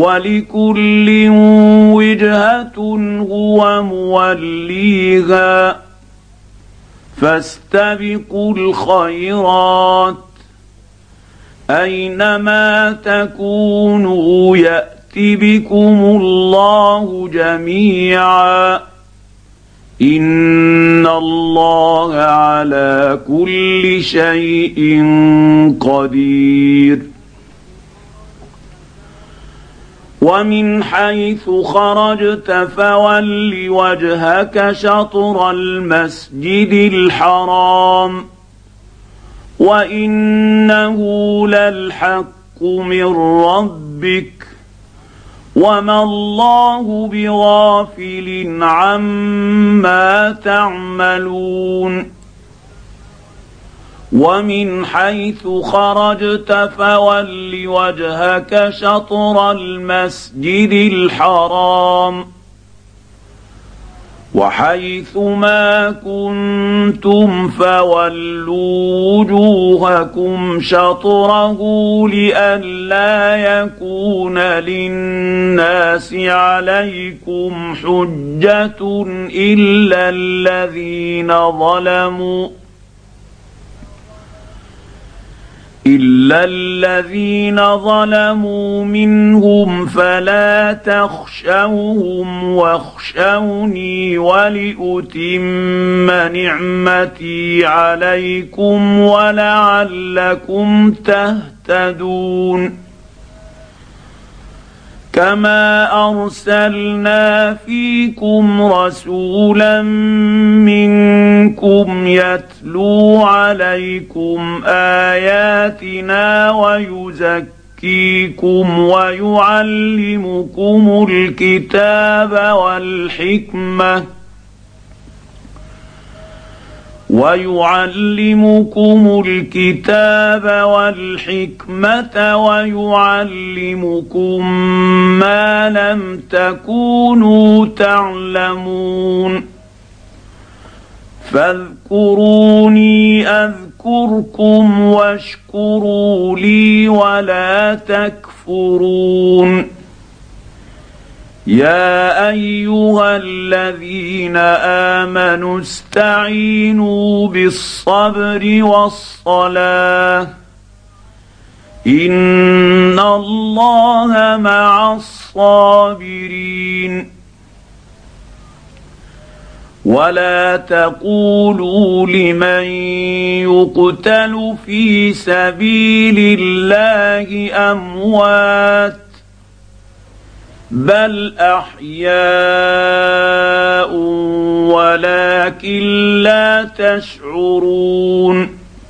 ولكل وجهة هو موليها فاستبقوا الخيرات أينما تكونوا يأت بكم الله جميعا إن الله على كل شيء قدير. ومن حيث خرجت فول وجهك شطر المسجد الحرام وإنه للحق من ربك وما الله بغافل عما تعملون. ومن حيث خرجت فول وجهك شطر المسجد الحرام وحيث ما كنتم فولوا وجوهكم شطره لئلا يكون للناس عليكم حجة إلا الذين ظلموا منهم فلا تخشوهم واخشوني ولأتم نعمتي عليكم ولعلكم تهتدون. كما أرسلنا فيكم رسولا منكم يتلو عليكم آياتنا ويزكيكم ويعلمكم الكتاب والحكمة ويعلمكم ما لم تكونوا تعلمون. فاذكروني أذكركم واشكروا لي ولا تكفرون. يا أيها الذين آمنوا استعينوا بالصبر والصلاة إن الله مع الصابرين. ولا تقولوا لمن يقتل في سبيل الله أموات بل أحياء ولكن لا تشعرون.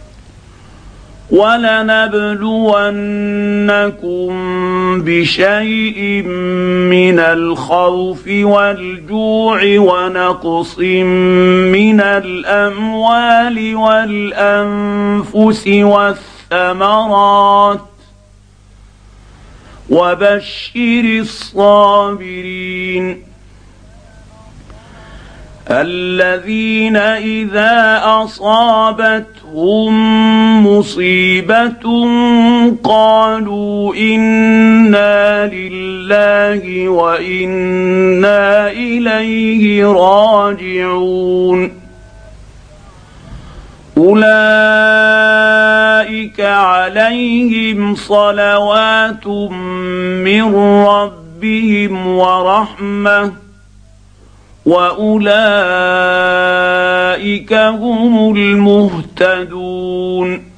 ولنبلونكم بشيء من الخوف والجوع ونقص من الأموال والأنفس والثمرات وبشر الصابرين الذين إذا أصابتهم مصيبة قالوا إنا لله وإنا إليه راجعون. أولئك عليهم صلوات من ربهم ورحمة وأولئك هم المهتدون.